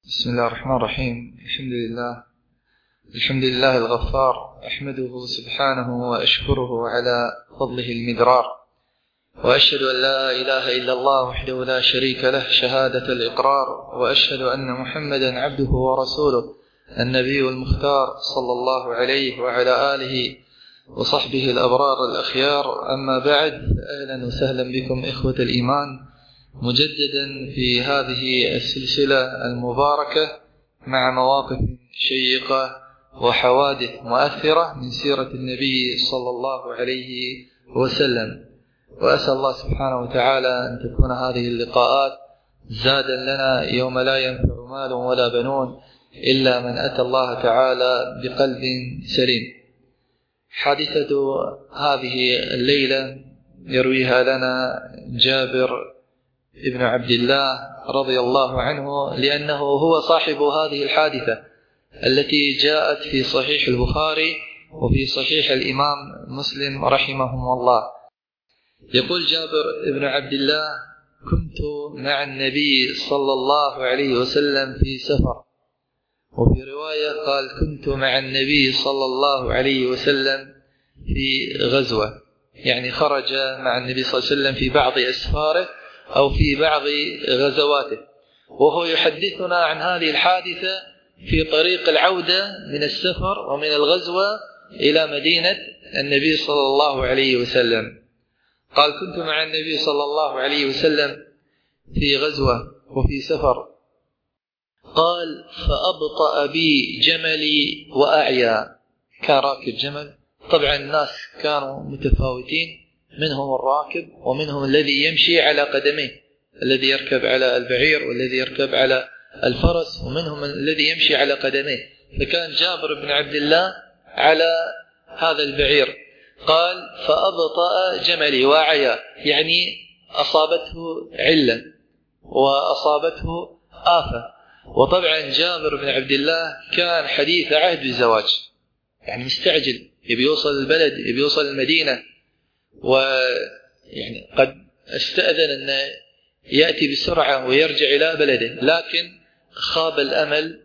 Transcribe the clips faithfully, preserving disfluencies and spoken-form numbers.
بسم الله الرحمن الرحيم. الحمد لله الحمد لله الغفار، أحمده سبحانه وأشكره على فضله المدرار، وأشهد أن لا إله إلا الله وحده لا شريك له شهادة الإقرار، وأشهد أن محمدا عبده ورسوله النبي المختار صلى الله عليه وعلى آله وصحبه الأبرار الأخيار. أما بعد، أهلا وسهلا بكم إخوة الإيمان مجددا في هذه السلسلة المباركة مع مواقف شيقة وحوادث مؤثرة من سيرة النبي صلى الله عليه وسلم. وأسأل الله سبحانه وتعالى أن تكون هذه اللقاءات زادا لنا يوم لا ينفع مال ولا بنون إلا من أتى الله تعالى بقلب سليم. حادثة هذه الليلة يرويها لنا جابر ابن عبد الله رضي الله عنه، لأنه هو صاحب هذه الحادثة التي جاءت في صحيح البخاري وفي صحيح الإمام مسلم رحمهم الله. يقول جابر ابن عبد الله: كنت مع النبي صلى الله عليه وسلم في سفر، وفي رواية قال كنت مع النبي صلى الله عليه وسلم في غزوة، يعني خرج مع النبي صلى الله عليه وسلم في بعض أسفاره أو في بعض غزواته، وهو يحدثنا عن هذه الحادثة في طريق العودة من السفر ومن الغزوة إلى مدينة النبي صلى الله عليه وسلم. قال كنت مع النبي صلى الله عليه وسلم في غزوة وفي سفر، قال فأبطأ بي جملي وأعيا. كان راكب جمل، طبعا الناس كانوا متفاوتين، منهم الراكب ومنهم الذي يمشي على قدميه، الذي يركب على البعير والذي يركب على الفرس، ومنهم الذي يمشي على قدميه. فكان جابر بن عبد الله على هذا البعير. قال فأبطأ جملي وأعيا، يعني أصابته علة وأصابته آفة. وطبعا جابر بن عبد الله كان حديث عهد بالزواج، يعني مستعجل، يبي يوصل البلد، يبي يوصل المدينة، ويعني قد استأذن أن يأتي بسرعة ويرجع إلى بلده، لكن خاب الأمل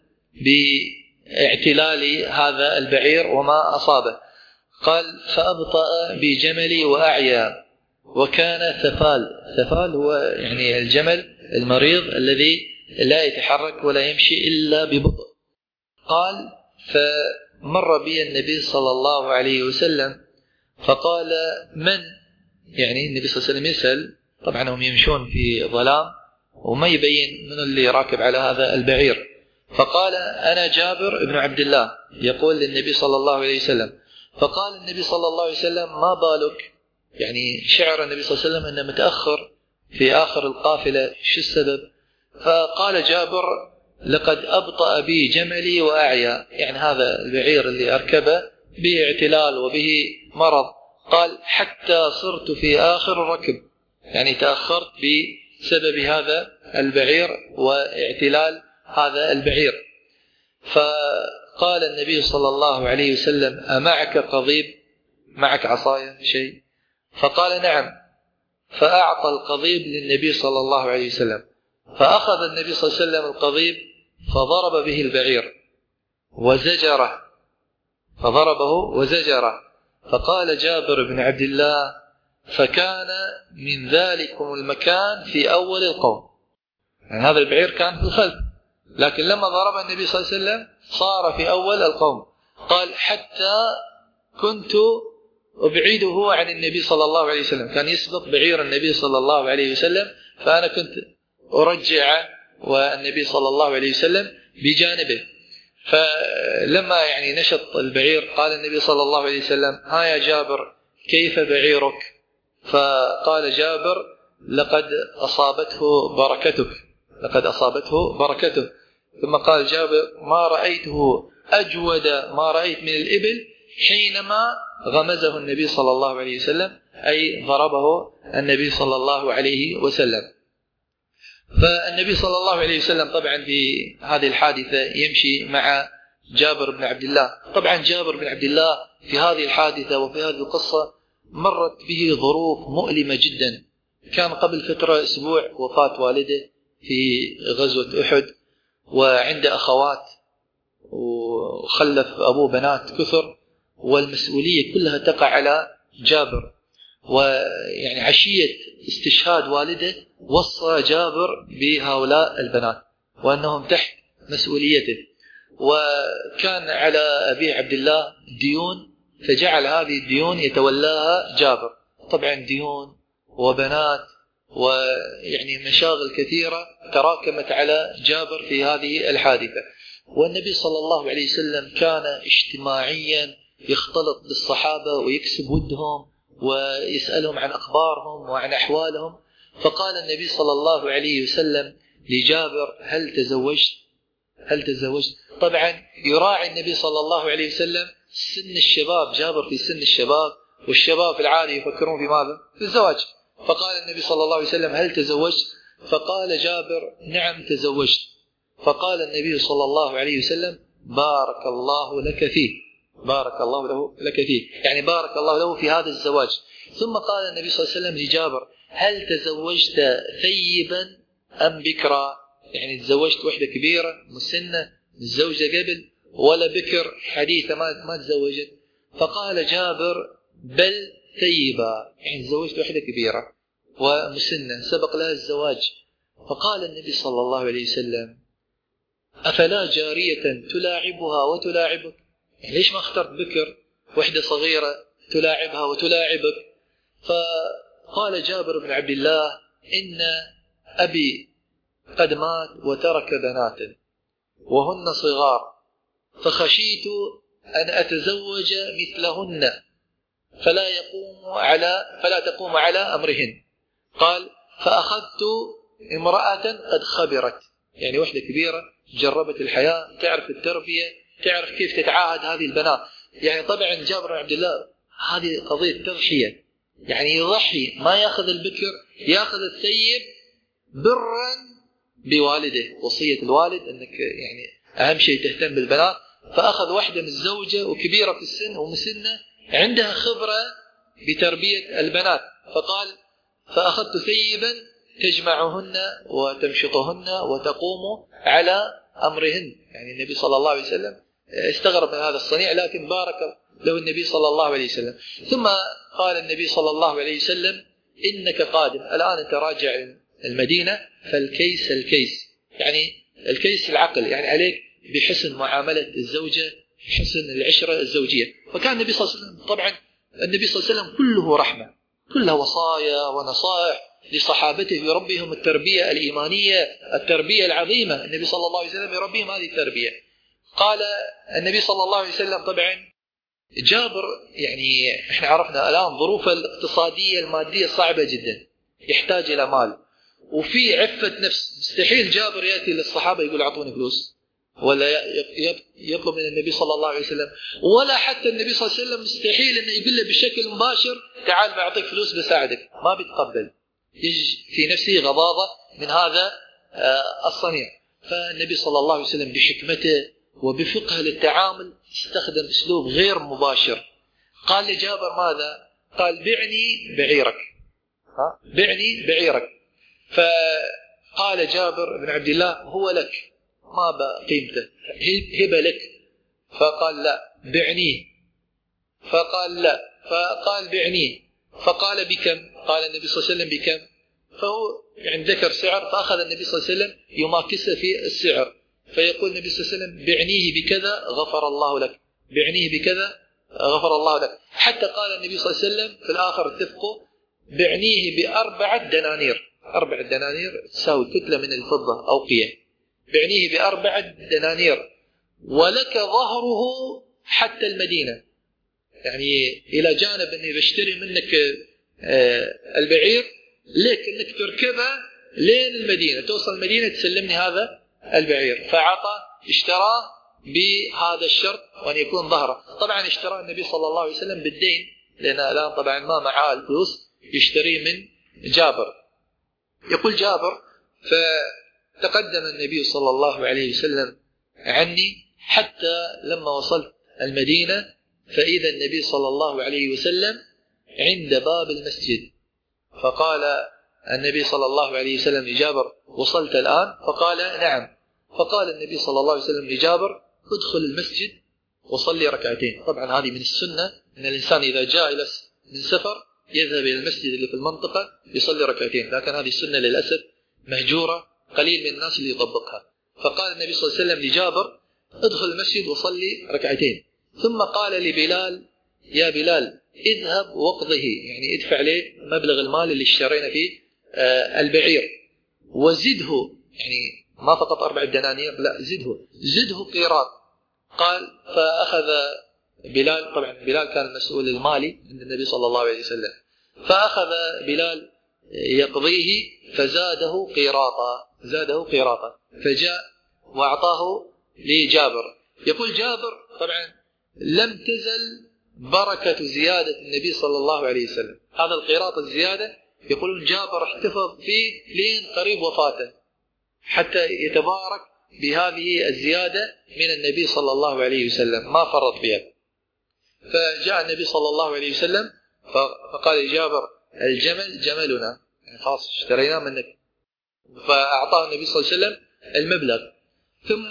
باعتلال هذا البعير وما أصابه. قال فأبطأ بجملي وأعيا، وكان ثفال. ثفال هو يعني الجمل المريض الذي لا يتحرك ولا يمشي إلا ببطء. قال فمر بي النبي صلى الله عليه وسلم فقال من؟ يعني النبي صلى الله عليه وسلم يسأل، طبعا هم يمشون في ظلام وما يبين من اللي راكب على هذا البعير. فقال أنا جابر بن عبد الله، يقول للنبي صلى الله عليه وسلم. فقال النبي صلى الله عليه وسلم ما بالك؟ يعني شعر النبي صلى الله عليه وسلم أنه متأخر في آخر القافلة، شو السبب؟ فقال جابر لقد أبطأ بي جملي وأعيا، يعني هذا البعير اللي أركبه به اعتلال وبه مرض. قال حتى صرت في آخر الركب، يعني تأخرت بسبب هذا البعير واعتلال هذا البعير. فقال النبي صلى الله عليه وسلم أمعك قضيب؟ معك عصاية شيء؟ فقال نعم. فأعطى القضيب للنبي صلى الله عليه وسلم، فأخذ النبي صلى الله عليه وسلم القضيب فضرب به البعير وزجره، فضربه وزجره. فقال جابر بن عبد الله فكان من ذلكم المكان في أول القوم، يعني هذا البعير كان في الخلف، لكن لما ضرب النبي صلى الله عليه وسلم صار في أول القوم. قال حتى كنت أبعده عن النبي صلى الله عليه وسلم، كان يسبق بعير النبي صلى الله عليه وسلم، فأنا كنت أرجع والنبي صلى الله عليه وسلم بجانبه. فلما يعني نشط البعير قال النبي صلى الله عليه وسلم ها يا جابر كيف بعيرك؟ فقال جابر لقد أصابته بركتك، لقد أصابته بركته. ثم قال جابر ما رأيته أجود ما رأيت من الإبل حينما غمزه النبي صلى الله عليه وسلم، أي ضربه النبي صلى الله عليه وسلم. فالنبي صلى الله عليه وسلم طبعا في هذه الحادثة يمشي مع جابر بن عبد الله. طبعا جابر بن عبد الله في هذه الحادثة وفي هذه القصة مرت به ظروف مؤلمة جدا. كان قبل فترة أسبوع وفاة والده في غزوة أحد، وعنده أخوات وخلف أبوه بنات كثر، والمسؤولية كلها تقع على جابر. ويعني عشية استشهاد والده وصى جابر بهؤلاء البنات وأنهم تحت مسؤوليته، وكان على أبي عبد الله ديون، فجعل هذه الديون يتولاها جابر. طبعا ديون وبنات ويعني مشاغل كثيرة تراكمت على جابر في هذه الحادثة. والنبي صلى الله عليه وسلم كان اجتماعيا يختلط بالصحابة ويكسب ودهم ويسألهم عن أخبارهم وعن أحوالهم. فقال النبي صلى الله عليه وسلم لجابر: هل تزوجت؟ هل تزوجت؟ طبعا يراعي النبي صلى الله عليه وسلم سن الشباب، جابر في سن الشباب، والشباب في العادة يفكرون في ماذا؟ في الزواج. فقال النبي صلى الله عليه وسلم: هل تزوجت؟ فقال جابر: نعم تزوجت. فقال النبي صلى الله عليه وسلم: بارك الله لك فيه، بارك الله له لك فيه، يعني بارك الله له في هذا الزواج. ثم قال النبي صلى الله عليه وسلم لجابر: هل تزوجت ثيبا أم بكرا؟ يعني تزوجت وحدة كبيرة مسنة متزوجة قبل، ولا بكر حديثة ما ما تزوجت؟ فقال جابر: بل ثيبا، يعني تزوجت وحدة كبيرة ومسنة سبق لها الزواج. فقال النبي صلى الله عليه وسلم: أفلا جارية تلاعبها وتلاعبك؟ يعني ليش ما اخترت بكر وحدة صغيرة تلاعبها وتلاعبك؟ فقال جابر بن عبد الله: إن أبي قد مات وترك بنات وهن صغار، فخشيت أن أتزوج مثلهن فلا يقوم على فلا تقوم على أمرهن. قال: فأخذت امرأة قد خبرت، يعني وحدة كبيرة جربت الحياة، تعرف التربية، تعرف كيف تتعاهد هذه البنات. يعني طبعا جابر بن عبد الله هذه قضية تضحية، يعني يضحي، ما يأخذ البكر، يأخذ الثيب برا بوالده، وصية الوالد أنك يعني أهم شيء تهتم بالبنات. فأخذ واحدة متزوجة وكبيرة في السن ومسنة عندها خبرة بتربية البنات. فقال: فأخذت ثيبا تجمعهن وتمشطهن وتقوم على أمرهن. يعني النبي صلى الله عليه وسلم استغرب من هذا الصنيع، لكن بارك له النبي صلى الله عليه وسلم. ثم قال النبي صلى الله عليه وسلم: إنك قادم الآن، أنت راجع المدينة، فالكيس الكيس، يعني الكيس العقل، يعني عليك بحسن معاملة الزوجة، حسن العشرة الزوجية. فكان النبي صلى الله عليه وسلم، طبعا النبي صلى الله عليه وسلم كله رحمة، كلها وصايا ونصائح لصحابته، يربيهم التربية الإيمانية، التربية العظيمة. النبي صلى الله عليه وسلم يربيهم هذه التربية. قال النبي صلى الله عليه وسلم: طبعا جابر، يعني احنا عرفنا الآن ظروف الاقتصادية المادية صعبة جدا، يحتاج إلى مال، وفي عفة نفس. مستحيل جابر يأتي للصحابة يقول: أعطوني فلوس، ولا يطلب من النبي صلى الله عليه وسلم، ولا حتى النبي صلى الله عليه وسلم مستحيل أنه يقول له بشكل مباشر: تعال بعطيك فلوس بساعدك، ما بيتقبل، يجي في نفسه غضاضة من هذا الصنيع. فالنبي صلى الله عليه وسلم بحكمته وبفقه للتعامل استخدم أسلوب غير مباشر. قال لجابر ماذا؟ قال: بعني بعيرك، ها؟ بعني بعيرك. فقال جابر بن عبد الله: هو لك، ما بقيمته، هبة لك. فقال: لا، بعنيه. فقال: لا. فقال: بعنيه. فقال: بكم؟ قال النبي صلى الله عليه وسلم: بكم؟ فهو يعني ذكر سعر، فأخذ النبي صلى الله عليه وسلم يماكسه في السعر. فيقول النبي صلى الله عليه وسلم: بعنيه بكذا غفر الله لك، بعنيه بكذا غفر الله لك. حتى قال النبي صلى الله عليه وسلم في الآخر: اتفقوا، بعنيه بأربعة دنانير، أربع دنانير تساوي كتلة من الفضة أوقية، بعنيه بأربعة دنانير، ولك ظهره حتى المدينة، يعني إلى جانب أني بشتري منك البعير، لك أنك تركبها لين المدينة، توصل المدينة تسلمني هذا البعير. فعطى، اشتراه بهذا الشرط وأن يكون ظهره. طبعا اشتراه النبي صلى الله عليه وسلم بالدين، لأن الآن طبعا ما معاه الفلوس يشتريه من جابر. يقول جابر: فتقدم النبي صلى الله عليه وسلم عني حتى لما وصلت المدينة، فإذا النبي صلى الله عليه وسلم عند باب المسجد. فقال النبي صلى الله عليه وسلم لجابر: وصلت الآن؟ فقال: نعم. فقال النبي صلى الله عليه وسلم لجابر: ادخل المسجد وصلي ركعتين. طبعا هذه من السنة أن الإنسان إذا جاء إلى من سفر يذهب إلى المسجد اللي في المنطقة يصلي ركعتين، لكن هذه السنة للأسف مهجورة، قليل من الناس اللي يطبقها. فقال النبي صلى الله عليه وسلم لجابر: ادخل المسجد وصلي ركعتين. ثم قال لبلال: يا بلال اذهب واقضه، يعني ادفع له مبلغ المال اللي اشترينا فيه البعير، وزده، يعني ما فقط أربع دنانير، لا زده زده قيراط. قال: فأخذ بلال، طبعا بلال كان المسؤول المالي عند النبي صلى الله عليه وسلم، فأخذ بلال يقضيه فزاده قيراطا، زاده قيراطا، فجاء وأعطاه لجابر. يقول جابر: طبعا لم تزل بركة زيادة النبي صلى الله عليه وسلم، هذا القيراط الزيادة يقولون جابر احتفظ فيه لين قريب وفاته حتى يتبارك بهذه الزيادة من النبي صلى الله عليه وسلم، ما فرط فيها. فجاء النبي صلى الله عليه وسلم فقال لجابر: الجمل جملنا، يعني خلاص اشتريناه منك. فأعطاه النبي صلى الله عليه وسلم المبلغ. ثم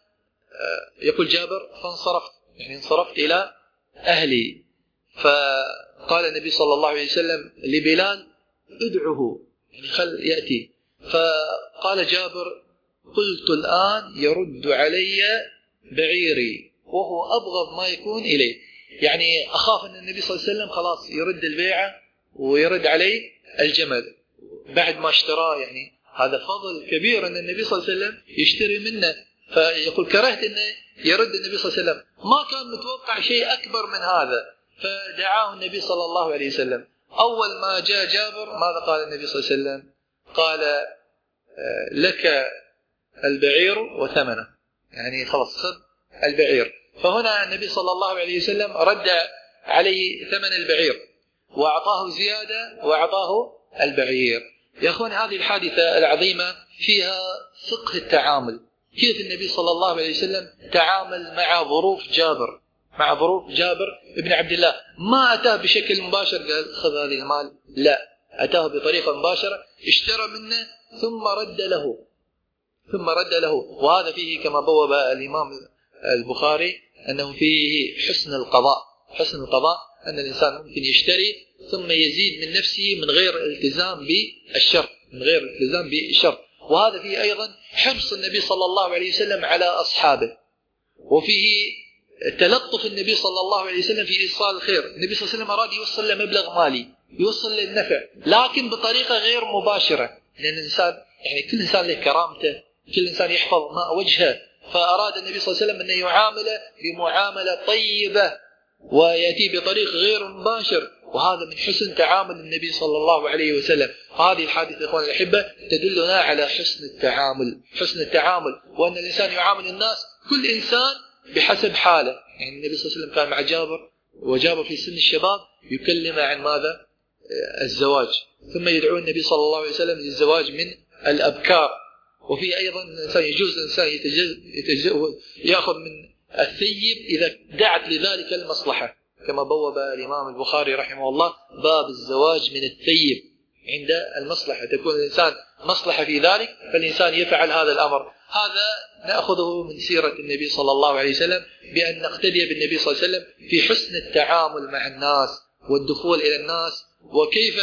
يقول جابر: فانصرفت، يعني انصرفت إلى أهلي. فقال النبي صلى الله عليه وسلم لبلال: ادعه، يعني خل يأتي. فقال جابر: قلت الآن يرد علي بعيري وهو أبغض ما يكون إليه، يعني أخاف أن النبي صلى الله عليه وسلم خلاص يرد البيعة ويرد علي الجمل بعد ما اشتراه، يعني هذا فضل كبير أن النبي صلى الله عليه وسلم يشتري منه. فيقول: كرهت أن يرد النبي صلى الله عليه وسلم، ما كان متوقع شيء أكبر من هذا. فدعاه النبي صلى الله عليه وسلم. أول ما جاء جابر ماذا قال النبي صلى الله عليه وسلم؟ قال: لك البعير وثمنه، يعني خلاص خذ البعير. فهنا النبي صلى الله عليه وسلم رد عليه ثمن البعير وأعطاه زيادة وأعطاه البعير. يا أخوان، هذه الحادثة العظيمة فيها فقه التعامل، كيف النبي صلى الله عليه وسلم تعامل مع ظروف جابر، مع ظروف جابر ابن عبد الله. ما أتاه بشكل مباشر قال خذ هذه المال، لا، أتاه بطريقة مباشرة، اشترى منه ثم رد له ثم رد له. وهذا فيه كما بوب الإمام البخاري أنه فيه حسن القضاء، حسن القضاء أن الإنسان ممكن يشتري ثم يزيد من نفسه من غير التزام بالشر، من غير التزام بالشر. وهذا فيه أيضا حرص النبي صلى الله عليه وسلم على أصحابه، وفيه تلطف النبي صلى الله عليه وسلم في إيصال الخير. النبي صلى الله عليه وسلم أراد يوصل لمبلغ مالي، يوصل للنفع، لكن بطريقة غير مباشرة، لأن الإنسان يعني كل إنسان له كرامته، كل إنسان يحفظ ما وجهه. فأراد النبي صلى الله عليه وسلم أن يعامله بمعاملة طيبة ويأتي بطريق غير مباشر، وهذا من حسن تعامل النبي صلى الله عليه وسلم. هذه الحادثة إخواني الأحبة تدلنا على حسن التعامل، حسن التعامل، وأن الإنسان يعامل الناس كل إنسان بحسب حاله. يعني النبي صلى الله عليه وسلم كان مع جابر، وجابر في سن الشباب يكلم عن ماذا؟ الزواج، ثم يدعو النبي صلى الله عليه وسلم للزواج من الأبكار. وفي أيضا الإنسان يجوز الإنسان يتجز يتجز يأخذ من الثيب إذا دعت لذلك المصلحة، كما بوب الإمام البخاري رحمه الله باب الزواج من الثيب عند المصلحة، تكون الإنسان مصلحة في ذلك فالإنسان يفعل هذا الأمر. هذا نأخذه من سيرة النبي صلى الله عليه وسلم، بأن نقتدي بالنبي صلى الله عليه وسلم في حسن التعامل مع الناس والدخول إلى الناس، وكيف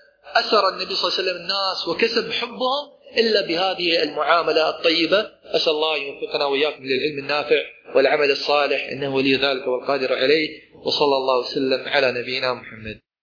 أسر النبي صلى الله عليه وسلم الناس وكسب حبهم إلا بهذه المعاملة الطيبة. أسأل الله يوفقنا وإياكم للعلم النافع والعمل الصالح، إنه ولي ذلك والقادر عليه. وصلى الله وسلم على نبينا محمد.